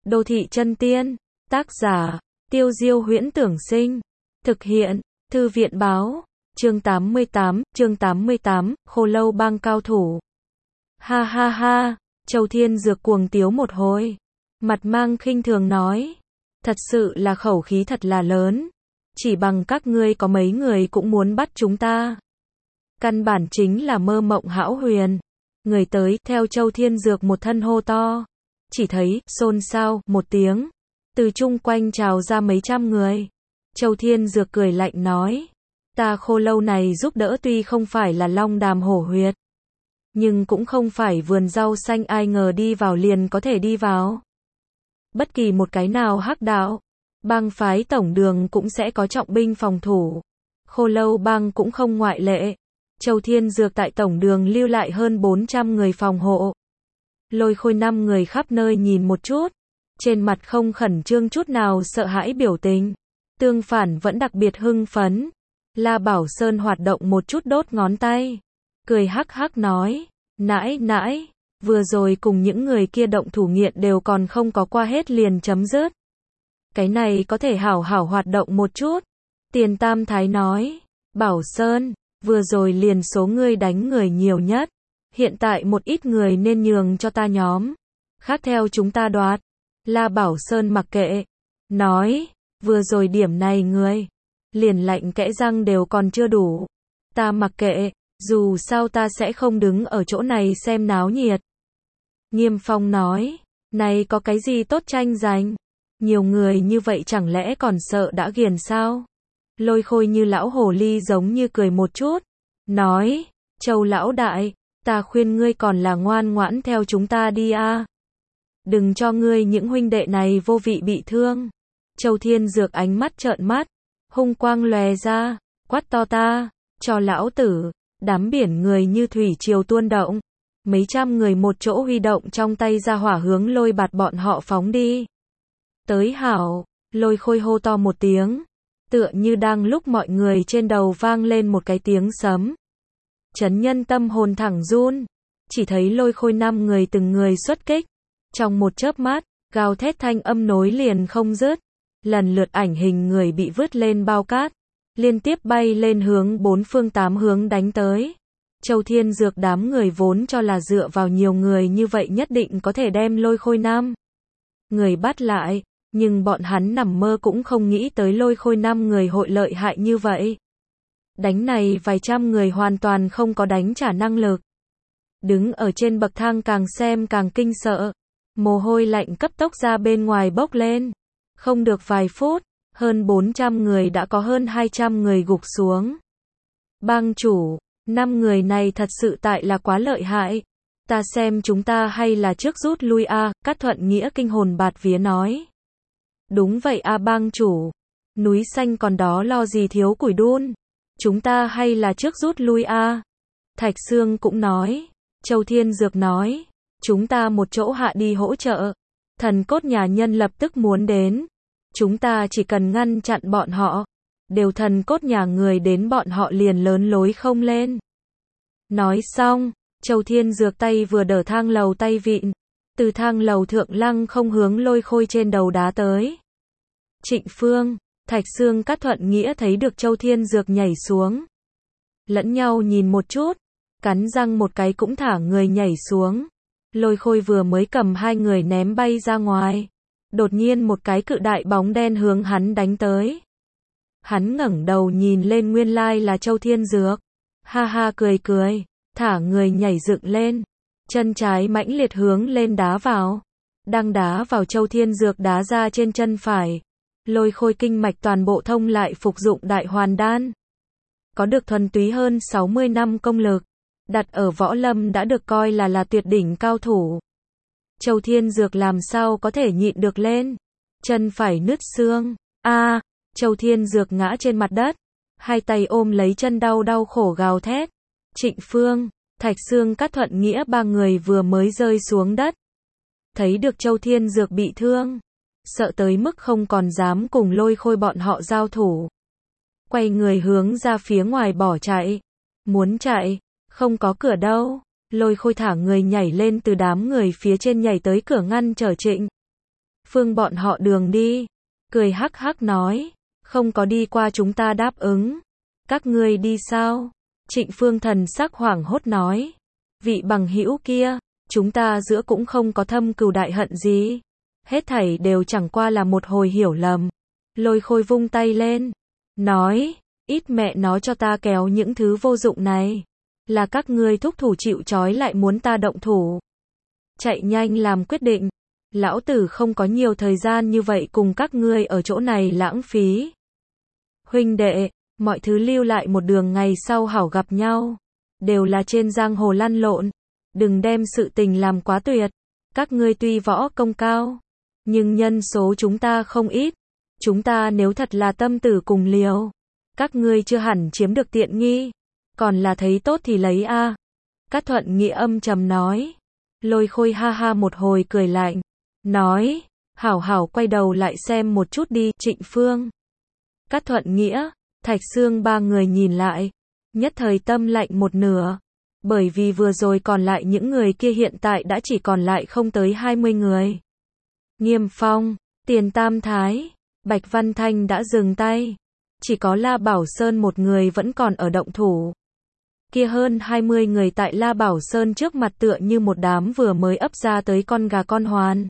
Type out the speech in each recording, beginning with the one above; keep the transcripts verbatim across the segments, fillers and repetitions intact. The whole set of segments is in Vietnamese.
Đô thị chân tiên, tác giả, Tiêu Diêu Huyễn Tưởng Sinh, thực hiện, Thư viện báo, chương tám mươi tám, chương tám mươi tám, Khô Lâu Bang cao thủ. Ha ha ha, Châu Thiên Dược cuồng tiếu một hồi, mặt mang khinh thường nói, thật sự là khẩu khí thật là lớn, chỉ bằng các ngươi có mấy người cũng muốn bắt chúng ta. Căn bản chính là mơ mộng hão huyền. Người tới, theo Châu Thiên Dược một thân hô to. Chỉ thấy, xôn xao, một tiếng. Từ chung quanh trào ra mấy trăm người. Châu Thiên Dược cười lạnh nói. Ta Khô Lâu này giúp đỡ tuy không phải là long đàm hổ huyệt. Nhưng cũng không phải vườn rau xanh ai ngờ đi vào liền có thể đi vào. Bất kỳ một cái nào hắc đạo, bang phái tổng đường cũng sẽ có trọng binh phòng thủ. Khô Lâu bang cũng không ngoại lệ. Châu Thiên Dược tại tổng đường lưu lại hơn bốn trăm người phòng hộ. Lôi Khôi năm người khắp nơi nhìn một chút, trên mặt không khẩn trương chút nào sợ hãi biểu tình, tương phản vẫn đặc biệt hưng phấn. La Bảo Sơn hoạt động một chút đốt ngón tay, cười hắc hắc nói, nãi nãi, vừa rồi cùng những người kia động thủ nghiện đều còn không có qua hết liền chấm dứt. Cái này có thể hảo hảo hoạt động một chút. Tiền Tam Thái nói, Bảo Sơn, vừa rồi liền số ngươi đánh người nhiều nhất. Hiện tại một ít người nên nhường cho ta nhóm. Khác theo chúng ta đoạt. La Bảo Sơn mặc kệ. Nói, vừa rồi điểm này ngươi. Liền lạnh kẽ răng đều còn chưa đủ. Ta mặc kệ, dù sao ta sẽ không đứng ở chỗ này xem náo nhiệt. Nghiêm Phong nói, này có cái gì tốt tranh giành. Nhiều người như vậy chẳng lẽ còn sợ đã ghiền sao? Lôi Khôi như lão hồ ly giống như cười một chút. Nói, Châu lão đại, ta khuyên ngươi còn là ngoan ngoãn theo chúng ta đi a. Đừng cho ngươi những huynh đệ này vô vị bị thương. Châu Thiên Dược ánh mắt trợn mắt, hung quang lòe ra, quát to ta, cho lão tử, đám biển người như thủy triều tuôn động. Mấy trăm người một chỗ huy động trong tay ra hỏa hướng Lôi Bạt bọn họ phóng đi. Tới hảo, Lôi Khôi hô to một tiếng, tựa như đang lúc mọi người trên đầu vang lên một cái tiếng sấm. Chấn nhân tâm hồn thẳng run, chỉ thấy Lôi Khôi năm người từng người xuất kích. Trong một chớp mắt, gào thét thanh âm nối liền không dứt. Lần lượt ảnh hình người bị vứt lên bao cát, liên tiếp bay lên hướng bốn phương tám hướng đánh tới. Châu Thiên Dược đám người vốn cho là dựa vào nhiều người như vậy nhất định có thể đem Lôi Khôi năm người bắt lại, nhưng bọn hắn nằm mơ cũng không nghĩ tới Lôi Khôi năm người hội lợi hại như vậy. Đánh này vài trăm người hoàn toàn không có đánh trả năng lực. Đứng ở trên bậc thang càng xem càng kinh sợ. Mồ hôi lạnh cấp tốc ra bên ngoài bốc lên. Không được vài phút, hơn bốn trăm người đã có hơn hai trăm người gục xuống. Bang chủ, năm người này thật sự tại là quá lợi hại. Ta xem chúng ta hay là trước rút lui a, à, Cát Thuận Nghĩa kinh hồn bạt vía nói. Đúng vậy a à, bang chủ. Núi xanh còn đó lo gì thiếu củi đun. Chúng ta hay là trước rút lui a. À. Thạch Sương cũng nói. Châu Thiên Dược nói. Chúng ta một chỗ hạ đi hỗ trợ. Thần cốt nhà nhân lập tức muốn đến. Chúng ta chỉ cần ngăn chặn bọn họ. Đều thần cốt nhà người đến bọn họ liền lớn lối không lên. Nói xong, Châu Thiên Dược tay vừa đỡ thang lầu tay vịn. Từ thang lầu thượng lăng không hướng Lôi Khôi trên đầu đá tới. Trịnh Phương, Thạch Sương Cát Thuận Nghĩa thấy được Châu Thiên Dược nhảy xuống. Lẫn nhau nhìn một chút, cắn răng một cái cũng thả người nhảy xuống. Lôi Khôi vừa mới cầm hai người ném bay ra ngoài. Đột nhiên một cái cự đại bóng đen hướng hắn đánh tới. Hắn ngẩng đầu nhìn lên nguyên lai là Châu Thiên Dược. Ha ha cười cười, thả người nhảy dựng lên. Chân trái mãnh liệt hướng lên đá vào. Đang đá vào Châu Thiên Dược đá ra trên chân phải. Lôi Khôi kinh mạch toàn bộ thông lại phục dụng đại hoàn đan. Có được thuần túy hơn sáu mươi năm công lực. Đặt ở võ lâm đã được coi là là tuyệt đỉnh cao thủ. Châu Thiên Dược làm sao có thể nhịn được lên. Chân phải nứt xương. A, à, Châu Thiên Dược ngã trên mặt đất. Hai tay ôm lấy chân đau đau khổ gào thét. Trịnh Phương, Thạch Sương Cát Thuận Nghĩa ba người vừa mới rơi xuống đất. Thấy được Châu Thiên Dược bị thương. Sợ tới mức không còn dám cùng Lôi Khôi bọn họ giao thủ. Quay người hướng ra phía ngoài bỏ chạy. Muốn chạy, không có cửa đâu. Lôi Khôi thả người nhảy lên từ đám người phía trên nhảy tới cửa ngăn trở Trịnh Phương bọn họ đường đi, cười hắc hắc nói, không có đi qua chúng ta đáp ứng. Các ngươi đi sao? Trịnh Phương thần sắc hoảng hốt nói, vị bằng hữu kia, chúng ta giữa cũng không có thâm cừu đại hận gì. Hết thảy đều chẳng qua là một hồi hiểu lầm. Lôi Khôi vung tay lên, nói, ít mẹ nó cho ta kéo những thứ vô dụng này. Là các ngươi thúc thủ chịu trói lại muốn ta động thủ. Chạy nhanh làm quyết định. Lão tử không có nhiều thời gian như vậy cùng các ngươi ở chỗ này lãng phí. Huynh đệ, mọi thứ lưu lại một đường ngày sau hảo gặp nhau. Đều là trên giang hồ lăn lộn. Đừng đem sự tình làm quá tuyệt. Các ngươi tuy võ công cao, nhưng nhân số chúng ta không ít. Chúng ta nếu thật là tâm tử cùng liều, các ngươi chưa hẳn chiếm được tiện nghi. Còn là thấy tốt thì lấy a. Cát Thuận Nghĩa âm trầm nói. Lôi Khôi ha ha một hồi cười lạnh, nói, hảo hảo quay đầu lại xem một chút đi, Trịnh Phương. Cát Thuận Nghĩa, Thạch Sương ba người nhìn lại, nhất thời tâm lạnh một nửa, bởi vì vừa rồi còn lại những người kia hiện tại đã chỉ còn lại không tới hai mươi người. Nghiêm Phong, Tiền Tam Thái, Bạch Văn Thanh đã dừng tay, chỉ có La Bảo Sơn một người vẫn còn ở động thủ. Kia hơn hai mươi người tại La Bảo Sơn trước mặt tựa như một đám vừa mới ấp ra tới con gà con hoan.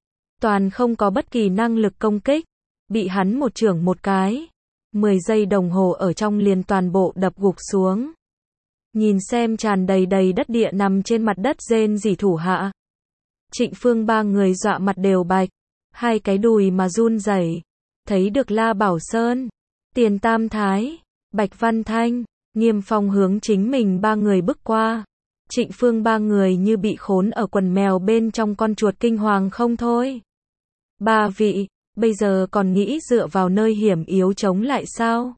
Toàn không có bất kỳ năng lực công kích, bị hắn một chưởng một cái. mười giây đồng hồ ở trong liền toàn bộ đập gục xuống. Nhìn xem tràn đầy đầy đất địa nằm trên mặt đất rên rỉ thủ hạ. Trịnh Phương ba người dọa mặt đều bạch, hai cái đùi mà run rẩy. Thấy được La Bảo Sơn, Tiền Tam Thái, Bạch Văn Thanh, Nghiêm Phong hướng chính mình ba người bước qua. Trịnh Phương ba người như bị khốn ở quần mèo bên trong con chuột kinh hoàng không thôi. Ba vị, bây giờ còn nghĩ dựa vào nơi hiểm yếu chống lại sao?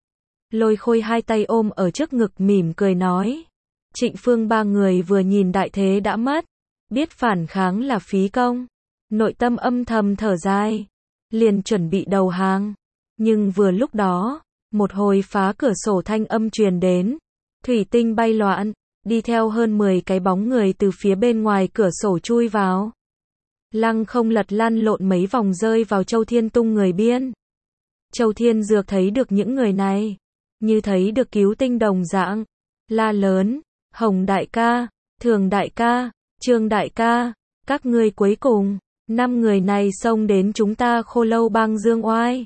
Lôi Khôi hai tay ôm ở trước ngực mỉm cười nói. Trịnh Phương ba người vừa nhìn đại thế đã mất, biết phản kháng là phí công, nội tâm âm thầm thở dài, liền chuẩn bị đầu hàng. Nhưng vừa lúc đó, một hồi phá cửa sổ thanh âm truyền đến, thủy tinh bay loạn, đi theo hơn mười cái bóng người từ phía bên ngoài cửa sổ chui vào. Lăng không lật lăn lộn mấy vòng rơi vào Châu Thiên Tung người biên. Châu Thiên Dược thấy được những người này, như thấy được cứu tinh đồng dạng, la lớn, Hồng đại ca, Thường đại ca, Trương đại ca, các ngươi cuối cùng, năm người này xông đến chúng ta Khô Lâu Bang dương oai.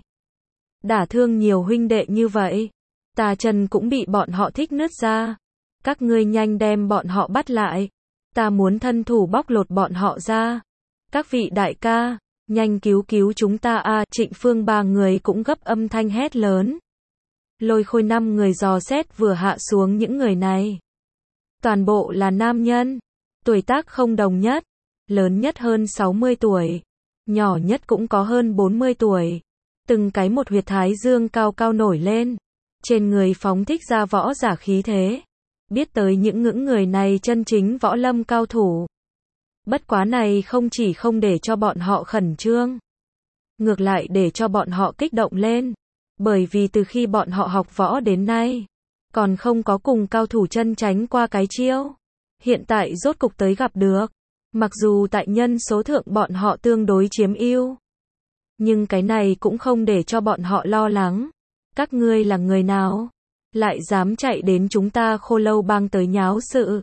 Đả thương nhiều huynh đệ như vậy, tà chân cũng bị bọn họ thích nứt ra. Các ngươi nhanh đem bọn họ bắt lại, ta muốn thân thủ bóc lột bọn họ ra. Các vị đại ca, nhanh cứu cứu chúng ta a. À, Trịnh Phương ba người cũng gấp âm thanh hét lớn. Lôi Khôi năm người dò xét vừa hạ xuống những người này. Toàn bộ là nam nhân, tuổi tác không đồng nhất, lớn nhất hơn sáu mươi tuổi, nhỏ nhất cũng có hơn bốn mươi tuổi. Từng cái một huyệt thái dương cao cao nổi lên, trên người phóng thích ra võ giả khí thế. Biết tới những ngưỡng người này chân chính võ lâm cao thủ. Bất quá này không chỉ không để cho bọn họ khẩn trương, ngược lại để cho bọn họ kích động lên. Bởi vì từ khi bọn họ học võ đến nay, còn không có cùng cao thủ chân tránh qua cái chiêu. Hiện tại rốt cục tới gặp được. Mặc dù tại nhân số thượng bọn họ tương đối chiếm ưu, nhưng cái này cũng không để cho bọn họ lo lắng. Các ngươi là người nào? Lại dám chạy đến chúng ta Khô Lâu Bang tới nháo sự?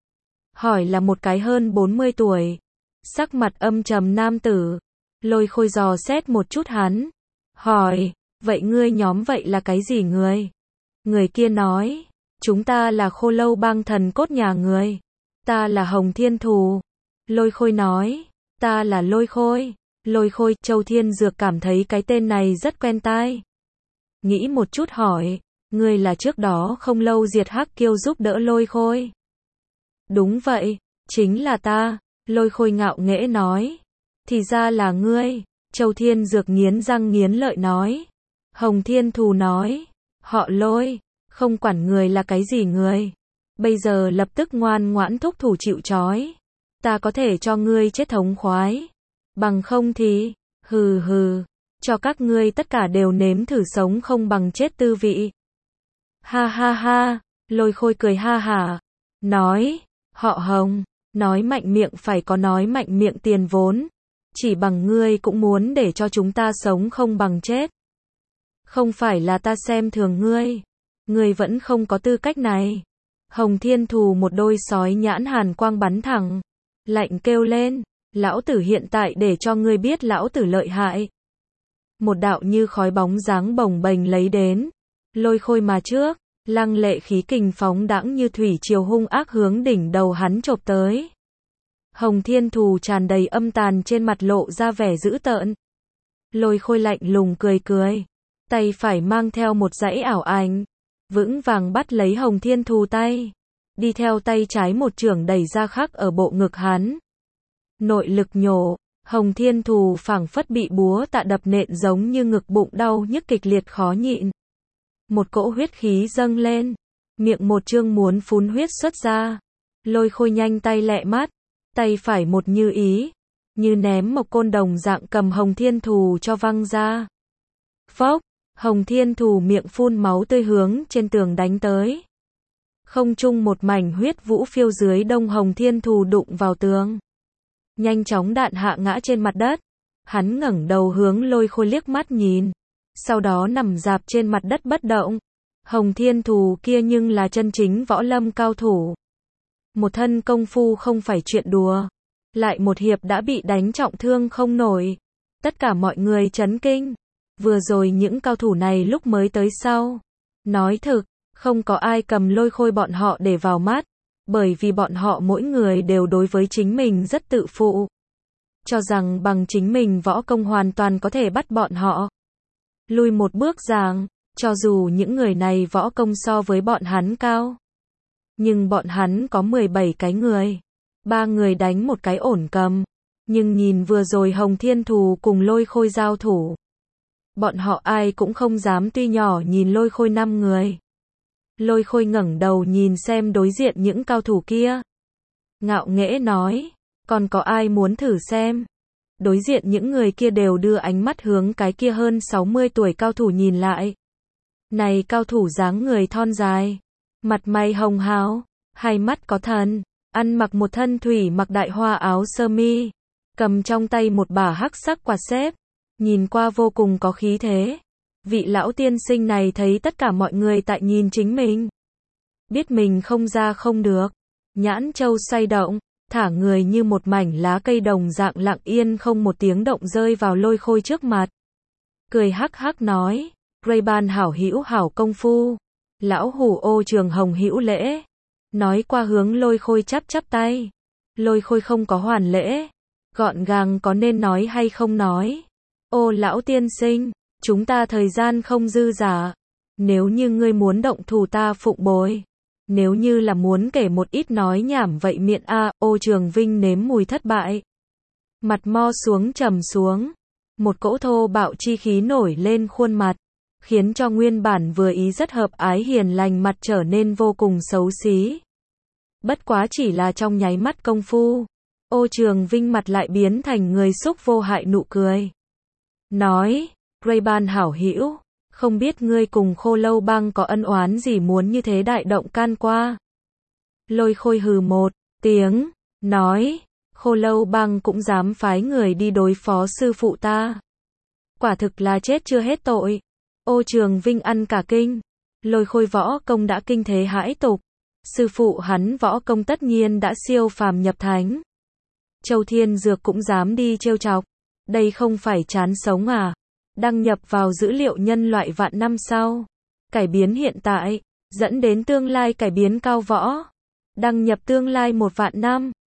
Hỏi là một cái hơn bốn mươi tuổi, sắc mặt âm trầm nam tử. Lôi Khôi dò xét một chút hắn, hỏi, vậy ngươi nhóm vậy là cái gì người? Người kia nói, chúng ta là Khô Lâu Bang thần cốt nhà người. Ta là Hồng Thiên Thù. Lôi Khôi nói, ta là Lôi Khôi. Lôi Khôi, Châu Thiên Dược cảm thấy cái tên này rất quen tai. Nghĩ một chút hỏi, ngươi là trước đó không lâu diệt Hắc Kiêu giúp đỡ Lôi Khôi? Đúng vậy, chính là ta. Lôi Khôi ngạo nghễ nói. Thì ra là ngươi. Châu Thiên Dược nghiến răng nghiến lợi nói. Hồng Thiên Thù nói, họ Lôi, không quản người là cái gì người. Bây giờ lập tức ngoan ngoãn thúc thủ chịu trói. Ta có thể cho ngươi chết thống khoái. Bằng không thì, hừ hừ, cho các ngươi tất cả đều nếm thử sống không bằng chết tư vị. Ha ha ha, Lôi Khôi cười ha hả, nói, họ Hồng, nói mạnh miệng phải có nói mạnh miệng tiền vốn. Chỉ bằng ngươi cũng muốn để cho chúng ta sống không bằng chết. Không phải là ta xem thường ngươi. Ngươi vẫn không có tư cách này. Hồng Thiên Thù một đôi sói nhãn hàn quang bắn thẳng. Lạnh kêu lên. Lão tử hiện tại để cho ngươi biết lão tử lợi hại. Một đạo như khói bóng dáng bồng bềnh lấy đến. Lôi Khôi mà trước. Lăng lệ khí kình phóng đãng như thủy triều hung ác hướng đỉnh đầu hắn chộp tới. Hồng Thiên Thù tràn đầy âm tàn trên mặt lộ ra vẻ dữ tợn. Lôi Khôi lạnh lùng cười cười. Tay phải mang theo một dãy ảo ảnh. Vững vàng bắt lấy Hồng Thiên Thù tay. Đi theo tay trái một chưởng đẩy ra khắc ở bộ ngực hắn. Nội lực nhổ. Hồng Thiên Thù phảng phất bị búa tạ đập nện giống như ngực bụng đau nhức kịch liệt khó nhịn. Một cỗ huyết khí dâng lên. Miệng một trương muốn phun huyết xuất ra. Lôi Khôi nhanh tay lẹ mắt. Tay phải một như ý. Như ném một côn đồng dạng cầm Hồng Thiên Thù cho văng ra. Phốc. Hồng Thiên Thù miệng phun máu tươi hướng trên tường đánh tới. Không trung một mảnh huyết vũ phiêu dưới đông Hồng Thiên Thù đụng vào tường. Nhanh chóng đạn hạ ngã trên mặt đất. Hắn ngẩng đầu hướng Lôi Khôi liếc mắt nhìn. Sau đó nằm dạp trên mặt đất bất động. Hồng Thiên Thù kia nhưng là chân chính võ lâm cao thủ. Một thân công phu không phải chuyện đùa. Lại một hiệp đã bị đánh trọng thương không nổi. Tất cả mọi người chấn kinh. Vừa rồi những cao thủ này lúc mới tới sau. Nói thực, không có ai cầm Lôi Khôi bọn họ để vào mắt. Bởi vì bọn họ mỗi người đều đối với chính mình rất tự phụ. Cho rằng bằng chính mình võ công hoàn toàn có thể bắt bọn họ. Lùi một bước rằng, cho dù những người này võ công so với bọn hắn cao. Nhưng bọn hắn có mười bảy cái người. Ba người đánh một cái ổn cầm. Nhưng nhìn vừa rồi Hồng Thiên Thù cùng Lôi Khôi giao thủ. Bọn họ ai cũng không dám tuy nhỏ nhìn Lôi Khôi năm người. Lôi Khôi ngẩng đầu nhìn xem đối diện những cao thủ kia. Ngạo nghễ nói, còn có ai muốn thử xem? Đối diện những người kia đều đưa ánh mắt hướng cái kia hơn sáu mươi tuổi cao thủ nhìn lại. Này cao thủ dáng người thon dài, mặt mày hồng hào, hai mắt có thần, ăn mặc một thân thủy mặc đại hoa áo sơ mi, cầm trong tay một bả hắc sắc quạt xếp, nhìn qua vô cùng có khí thế. Vị lão tiên sinh này thấy tất cả mọi người tại nhìn chính mình. Biết mình không ra không được. Nhãn châu xoay động, thả người như một mảnh lá cây đồng dạng lặng yên không một tiếng động rơi vào Lôi Khôi trước mặt. Cười hắc hắc nói, Ray-ban hảo hữu hảo công phu. Lão hủ Ô Trường Hồng hữu lễ. Nói qua hướng Lôi Khôi chắp chắp tay. Lôi Khôi không có hoàn lễ. Gọn gàng có nên nói hay không nói. Ô lão tiên sinh. Chúng ta thời gian không dư giả. Nếu như ngươi muốn động thủ ta phụng bồi. Nếu như là muốn kể một ít nói nhảm vậy miệng a. Ô Trường Vinh nếm mùi thất bại. Mặt mo xuống trầm xuống. Một cỗ thô bạo chi khí nổi lên khuôn mặt. Khiến cho nguyên bản vừa ý rất hợp ái hiền lành mặt trở nên vô cùng xấu xí. Bất quá chỉ là trong nháy mắt công phu. Ô Trường Vinh mặt lại biến thành người xúc vô hại nụ cười. Nói. Ray-ban hảo hữu, không biết ngươi cùng Khô Lâu Bang có ân oán gì muốn như thế đại động can qua. Lôi Khôi hừ một tiếng, nói, Khô Lâu Bang cũng dám phái người đi đối phó sư phụ ta. Quả thực là chết chưa hết tội. Ô Trường Vinh ăn cả kinh. Lôi Khôi võ công đã kinh thế hãi tục. Sư phụ hắn võ công tất nhiên đã siêu phàm nhập thánh. Châu Thiên Dược cũng dám đi trêu chọc. Đây không phải chán sống à? Đăng nhập vào dữ liệu nhân loại vạn năm sau. Cải biến hiện tại, dẫn đến tương lai cải biến cao võ. Đăng nhập tương lai một vạn năm.